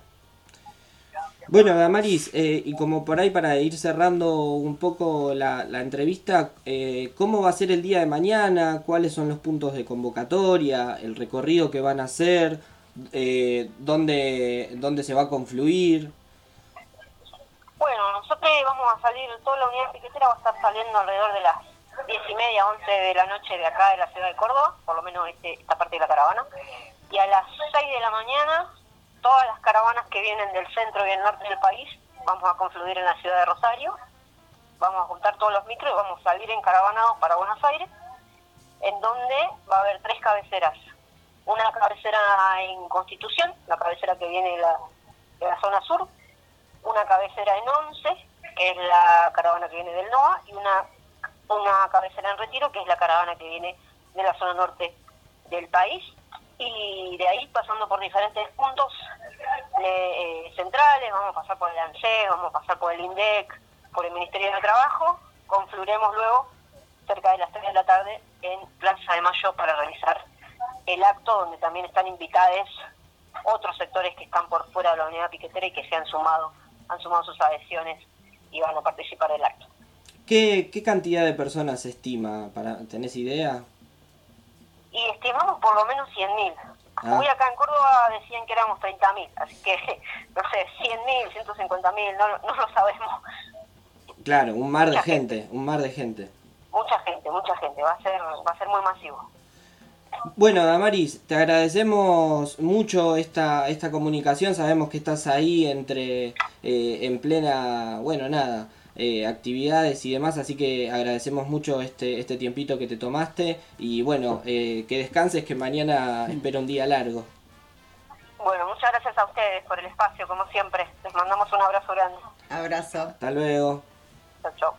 Bueno, Damaris, eh, y como por ahí para ir cerrando un poco la, la entrevista, eh, ¿cómo va a ser el día de mañana? ¿Cuáles son los puntos de convocatoria? ¿El recorrido que van a hacer? Eh, ¿dónde, ¿Dónde se va a confluir? Bueno, nosotros vamos a salir, toda la unidad piquetera va a estar saliendo alrededor de las diez y media, once de la noche de acá de la ciudad de Córdoba, por lo menos este, esta parte de la caravana, y a las seis de la mañana todas las caravanas que vienen del centro y del norte del país vamos a confluir en la ciudad de Rosario, vamos a juntar todos los micros y vamos a salir encaravanados para Buenos Aires, en donde va a haber tres cabeceras. Una cabecera en Constitución, la cabecera que viene de la, de la zona sur, una cabecera en Once, que es la caravana que viene del NOA, y una, una cabecera en Retiro, que es la caravana que viene de la zona norte del país. Y de ahí, pasando por diferentes puntos eh, centrales, vamos a pasar por el ANSES, vamos a pasar por el INDEC, por el Ministerio de Trabajo, confluiremos luego cerca de las tres de la tarde en Plaza de Mayo para realizar el acto, donde también están invitados otros sectores que están por fuera de la unidad piquetera y que se han sumado, han sumado sus adhesiones y van a participar del acto. ¿Qué, qué cantidad de personas se estima? Para, ¿tenés idea? Y estimamos por lo menos cien mil. Ah. Hoy acá en Córdoba decían que éramos treinta mil, así que, no sé, cien mil, ciento cincuenta mil, no, no lo sabemos. Claro, un mar mucha de gente, gente, un mar de gente. Mucha gente, mucha gente, va a ser, va a ser muy masivo. Bueno, Damaris, te agradecemos mucho esta esta comunicación, sabemos que estás ahí entre, eh, en plena, bueno, nada, eh, actividades y demás, así que agradecemos mucho este este tiempito que te tomaste y bueno, eh, que descanses, que mañana espera un día largo. Bueno, muchas gracias a ustedes por el espacio, como siempre. Les mandamos un abrazo grande. Abrazo. Hasta luego. Chau, chau.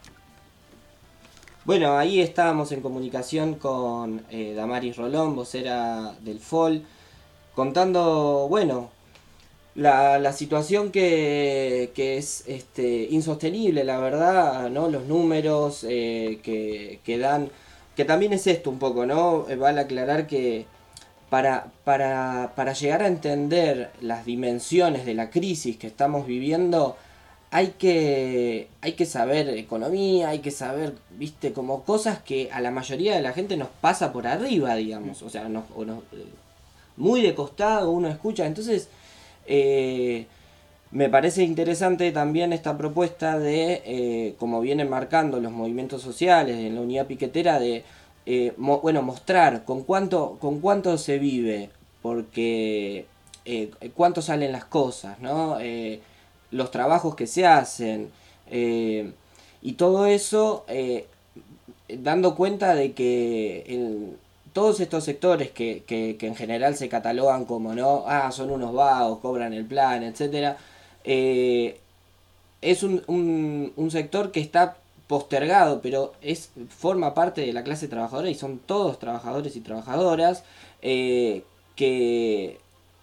Bueno, ahí estábamos en comunicación con eh, Damaris Rolón, vocera del F O L, contando, bueno, la, la situación que, que es este, insostenible, la verdad, ¿no? Los números eh, que, que dan, que también es esto un poco, ¿no? Eh, vale aclarar que para, para, para llegar a entender las dimensiones de la crisis que estamos viviendo, hay que, hay que saber economía, hay que saber, viste, como cosas que a la mayoría de la gente nos pasa por arriba, digamos, o sea, nos, o nos, muy de costado uno escucha. Entonces, eh, me parece interesante también esta propuesta de, eh, como vienen marcando los movimientos sociales en la unidad piquetera, de, eh, mo, bueno, mostrar con cuánto, con cuánto se vive, porque eh, cuánto salen las cosas, ¿no? Eh, los trabajos que se hacen, eh, y todo eso eh, dando cuenta de que el, todos estos sectores que, que, que en general se catalogan como, no, ah, son unos vagos, cobran el plan, etcétera, eh, es un, un, un sector que está postergado, pero es forma parte de la clase trabajadora y son todos trabajadores y trabajadoras eh, que...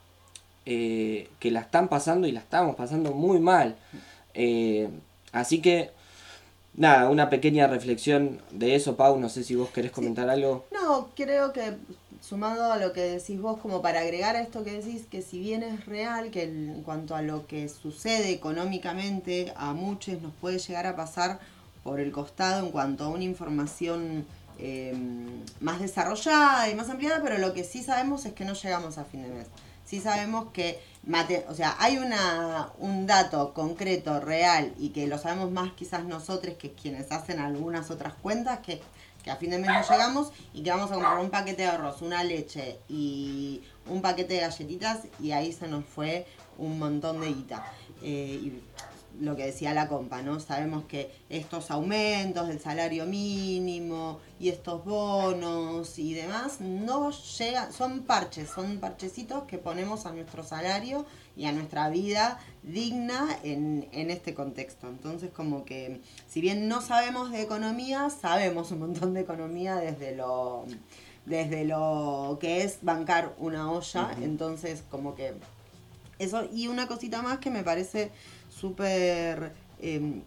Eh, que la están pasando y la estamos pasando muy mal. Eh, así que, nada, una pequeña reflexión de eso, Pau, no sé si vos querés comentar sí. algo. No, creo que sumado a lo que decís vos, como para agregar a esto que decís, que si bien es real que en cuanto a lo que sucede económicamente, a muchos nos puede llegar a pasar por el costado en cuanto a una información eh, más desarrollada y más ampliada, pero lo que sí sabemos es que no llegamos a fin de mes. Sí sabemos que, mate, o sea, hay una un dato concreto, real, y que lo sabemos más quizás nosotros que quienes hacen algunas otras cuentas, que, que a fin de mes no llegamos y que vamos a comprar un paquete de arroz, una leche y un paquete de galletitas y ahí se nos fue un montón de guita. Eh, y lo que decía la compa, ¿no? Sabemos que estos aumentos del salario mínimo y estos bonos y demás no llegan, son parches, son parchecitos que ponemos a nuestro salario y a nuestra vida digna en, en este contexto. Entonces, como que si bien no sabemos de economía, sabemos un montón de economía desde lo desde lo que es bancar una olla. Uh-huh. Entonces, como que eso, y una cosita más que me parece súper eh,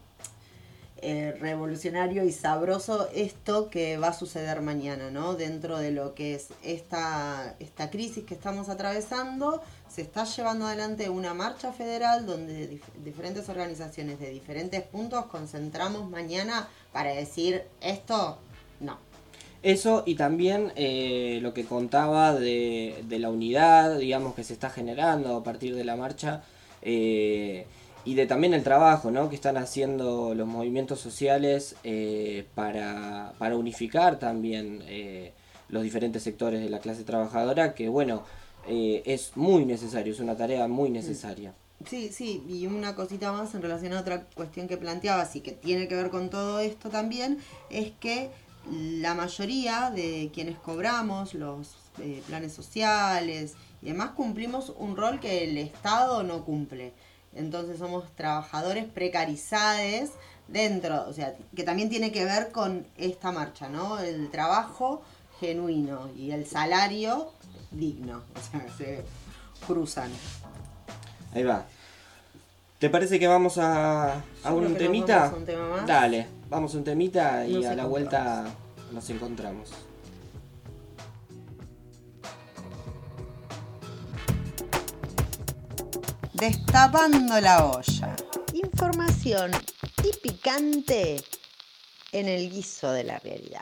eh, revolucionario y sabroso esto que va a suceder mañana, ¿no? Dentro de lo que es esta, esta crisis que estamos atravesando, se está llevando adelante una marcha federal donde dif- diferentes organizaciones de diferentes puntos concentramos mañana para decir esto, no. Eso y también eh, lo que contaba de, de la unidad, digamos, que se está generando a partir de la marcha, eh, y de también el trabajo, ¿no?, que están haciendo los movimientos sociales eh, para, para unificar también eh, los diferentes sectores de la clase trabajadora, que bueno, eh, es muy necesario, es una tarea muy necesaria. Sí, sí, y una cosita más en relación a otra cuestión que planteabas y que tiene que ver con todo esto también, es que la mayoría de quienes cobramos los eh, planes sociales y demás cumplimos un rol que el Estado no cumple. Entonces somos trabajadores precarizados dentro, o sea, que también tiene que ver con esta marcha, ¿no? El trabajo genuino y el salario digno, o sea, se cruzan. Ahí va. ¿Te parece que vamos a, a un temita? Vamos a un tema más. Dale, vamos a un temita y nos a la vuelta nos encontramos. Destapando la olla. Información y picante en el guiso de la realidad.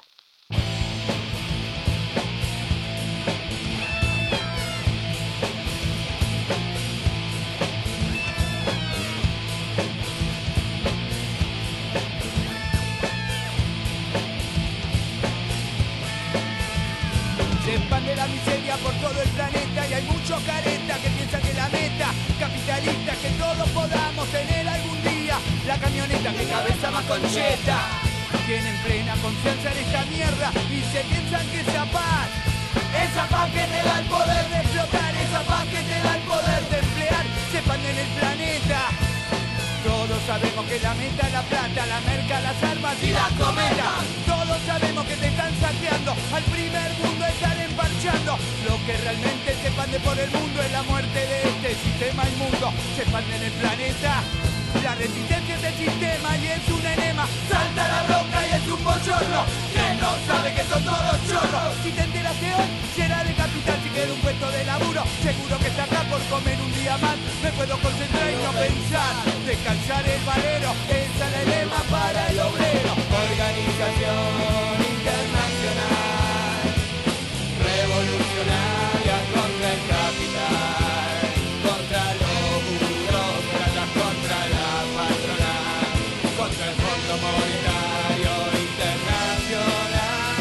Se expande la miseria por todo el planeta y hay muchos caretas que piensan que la meta capitalista es que todos podamos tener algún día la camioneta que cabeza más concheta. Tienen plena confianza en esta mierda y se piensan que es capaz esa paz que te da el poder de explotar, esa paz que te da el poder de emplear, se expande en el planeta. Todos sabemos que la meta es la plata, la merca, las armas y las cometas. Todos sabemos que te están saqueando, al primer mundo están emparchando. Lo que realmente se expande por el mundo es la muerte de este sistema inmundo. Se expande en el planeta la resistencia del sistema y es un enema. Salta la bronca y es un bochorno, que no sabe que son todos chorros. Si te enteras de hoy, será de capital. Si queda un puesto de laburo, seguro que está acá por comer un día más. Me puedo concentrar y no pensar, descansar el valero, esa es la lema para el obrero. Organización internacional, revolucionaria contra el capital, contra los burócratas, contra la patronal, contra el Fondo Monetario Internacional.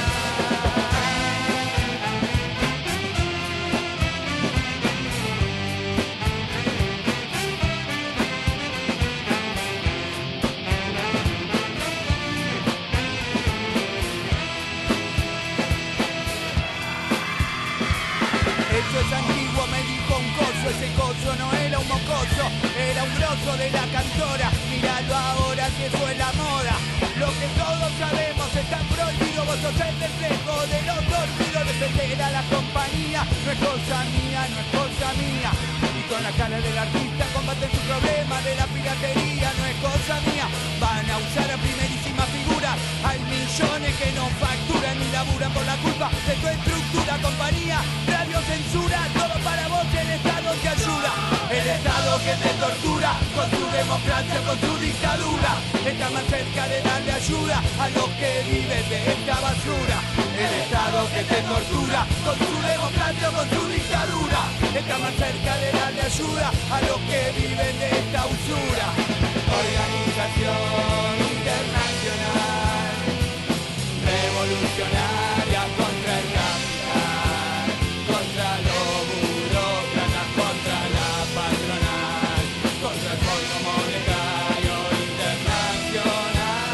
Eso es antiguo, me dijo un coso, ese coso no era un mocoso, era un grosso de la cantora. Míralo ahora si eso es la moda. Lo que todos sabemos está prohibido, vos sos el reflejo de los dormidos. Defender a la compañía no es cosa mía, no es cosa mía. Y con la cara del artista combaten su problema de la piratería, no es cosa mía. Van a usar a primerísima figura, hay millones que no facturan ni laburan por la culpa de tu estructura, compañía. Radio censura, todo para vos, el Estado te ayuda. El Estado que te tortura, con su democracia, con su dictadura. Está más cerca de darle ayuda a los que viven de esta basura. El Estado que te tortura, con su democracia, con su dictadura. Está más cerca de darle ayuda a los que viven de esta usura. Organización internacional, revolucionaria contra el capital, contra los burócratas, contra la patronal, contra el Fondo Monetario Internacional.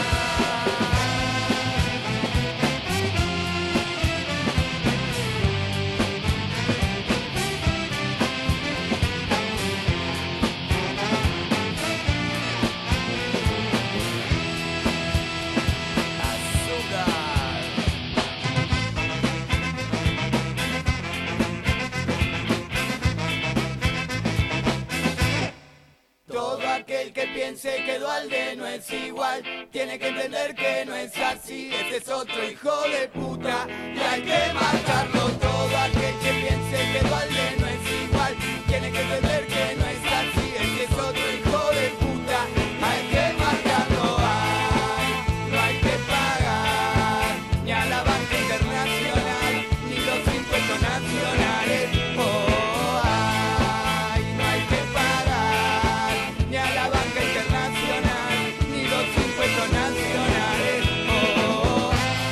Todo aquel que piense que Duhalde no es igual, tiene que entender que no es así. Este es otro hijo de puta y hay que marcarlo. Todo aquel que piense que Duhalde no es igual, tiene que entender que no es así. Este es otro hijo de puta, hay que marcarlo. Ay, no hay que pagar ni a la banca internacional, ni los impuestos nacionales. Oh, ay, no hay que pagar ni a la banca internacional, ni los impuestos nacionales. Oh.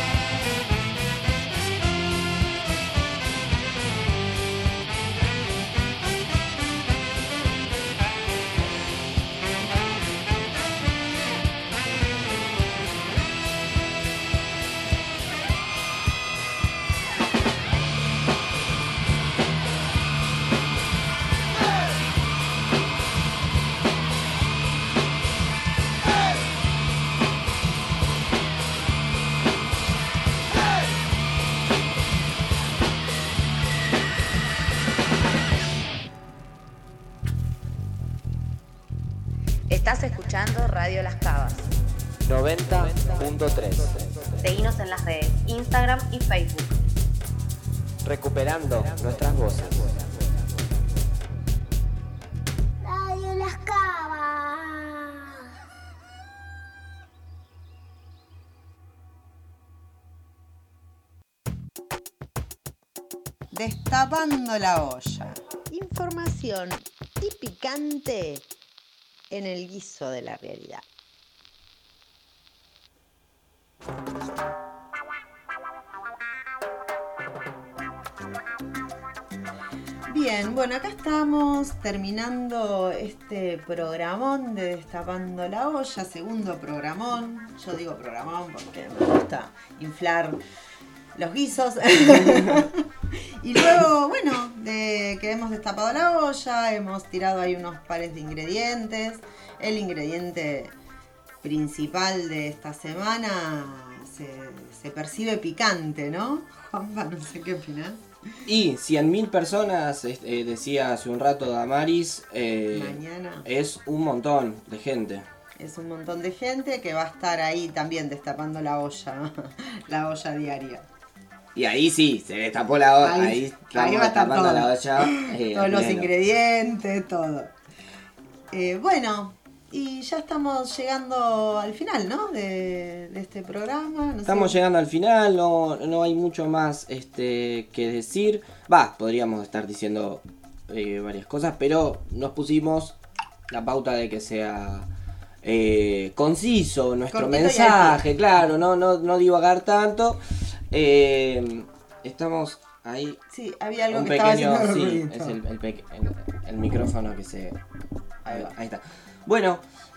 Estás escuchando Radio Las Cavas. noventa punto tres. Seguinos en las redes Instagram y Facebook. Recuperando nuestras voces. Radio Las Cavas. Destapando la olla. Información y picante en el guiso de la realidad. Bien, bueno, acá estamos terminando este programón de Destapando la Olla, segundo programón. Yo digo programón porque me gusta inflar los guisos. Y luego, bueno, de que hemos destapado la olla, hemos tirado ahí unos pares de ingredientes. El ingrediente principal de esta semana se, se percibe picante, ¿no? Juanpa, no sé qué opinás. Y cien mil personas, eh, decía hace un rato Damaris, eh, Mañana. es un montón de gente. Es un montón de gente que va a estar ahí también destapando la olla, la olla diaria. Y ahí sí, se destapó la olla, ahí, ahí, ahí va a estar todo. La olla, eh, todos los pleno. ingredientes, todo. Eh, bueno, y ya estamos llegando al final, ¿no? De, de este programa. No Estamos sé. llegando al final, no, no hay mucho más este, que decir. Va, podríamos estar diciendo eh, varias cosas, pero nos pusimos la pauta de que sea eh, conciso nuestro Cortito y mensaje, al pie. claro, no, no, no divagar tanto. Eh, estamos ahí. Sí, había algo un que estaba pequeño, haciendo sí, ruidito. es el, el, peque- el- el micrófono que se... Ahí, va, ahí está. Bueno,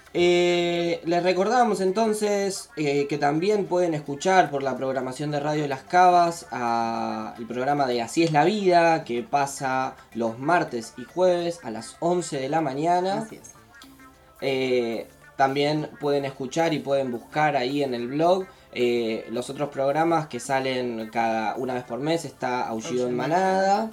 eh, les recordamos entonces eh, que también pueden escuchar por la programación de Radio Las Cavas a el programa de Así es la Vida, que pasa los martes y jueves a las once de la mañana. Así es. Eh, también pueden escuchar y pueden buscar ahí en el blog eh, los otros programas que salen cada una vez por mes. Está Aullido en Manada,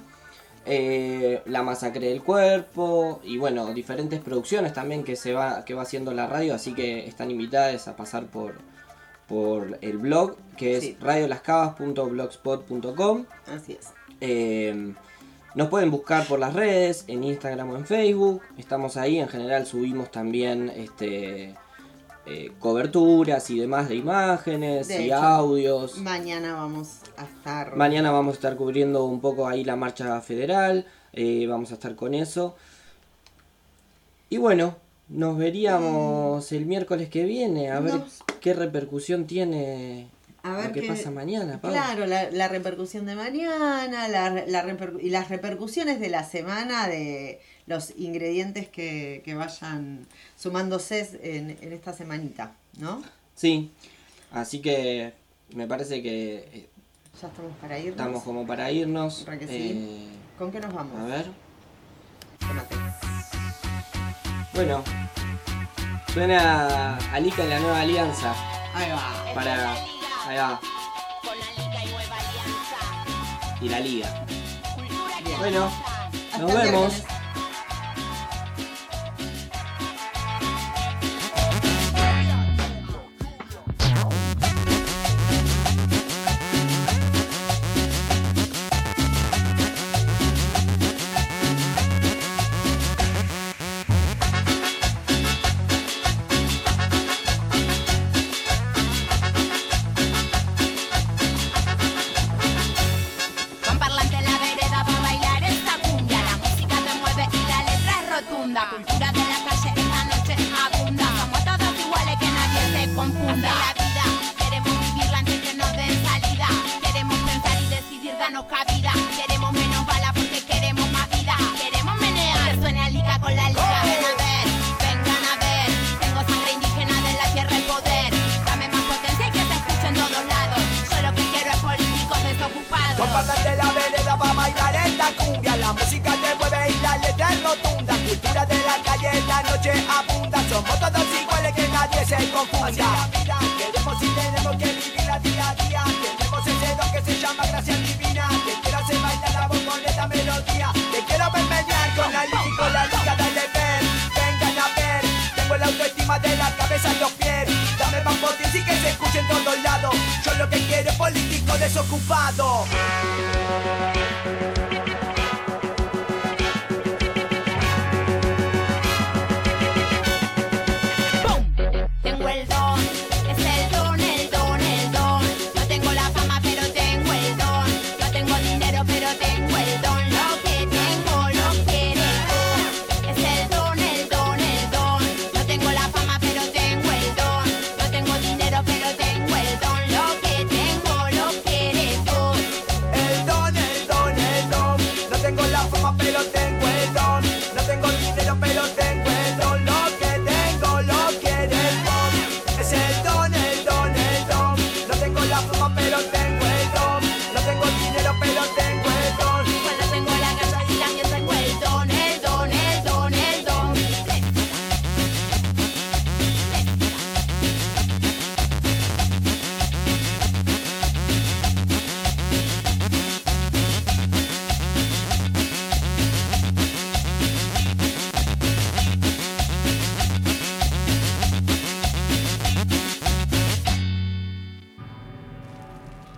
eh, La Masacre del Cuerpo y bueno, diferentes producciones también que se va que va haciendo la radio, así que están invitadas a pasar por, por el blog que es Sí. radio las cavas punto blogspot punto com. Así es. Eh, nos pueden buscar por las redes, en Instagram o en Facebook. Estamos ahí, en general subimos también este eh, coberturas y demás de imágenes De y hecho, audios. Mañana vamos a estar. Mañana vamos a estar cubriendo un poco ahí la marcha federal. eh, vamos a estar con eso. Y bueno, nos veríamos el miércoles que viene a ver Nos- qué repercusión tiene A ver lo que qué- pasa mañana, Pau. Claro, la, la repercusión de mañana, la, la reper- y las repercusiones de la semana de los ingredientes que, que vayan sumándose en, en esta semanita, ¿no? Sí, así que me parece que eh, Ya estamos para irnos. estamos como para irnos. Para que sí. eh, ¿Con qué nos vamos? a ver. Tómate. Bueno, suena Alica en la Nueva Alianza. Ahí va. Para. Ahí va. Y la Liga. Bien. Bueno, Hasta nos el vemos. miércoles. Con parlante en la vereda va a bailar esta cumbia. La música te mueve y la letra es rotunda. Cultura de la calle esta noche abunda. Somos todos iguales, que nadie se confunda. La vida queremos vivirla antes que nos den salida. Queremos pensar y decidir, darnos cabida. Queremos menos bala porque queremos más vida. Queremos menear, que suene Alica con la liga. Ven a ver, vengan a ver. Tengo sangre indígena de la tierra y poder. Dame más potencia y que se escuche en todos lados. Yo lo que quiero es políticos desocupados. Con parlante en la vereda va a bailar esta cumbia. La música te mueve y la letra es rotunda. Cultura de la calle en la noche abunda. Somos todos iguales, que nadie se confunda. Queremos y tenemos que vivirla día a día. Tenemos ese don que se llama gracia divina. Que quiero hacer bailar la voz con esta melodía. Te quiero ver pelear con la liga y con la liga. Dale ver, vengan a ver. Tengo la autoestima de la cabeza a los pies. Dame más potencia y que se escuche en todos lados. Yo lo que quiero es político desocupado.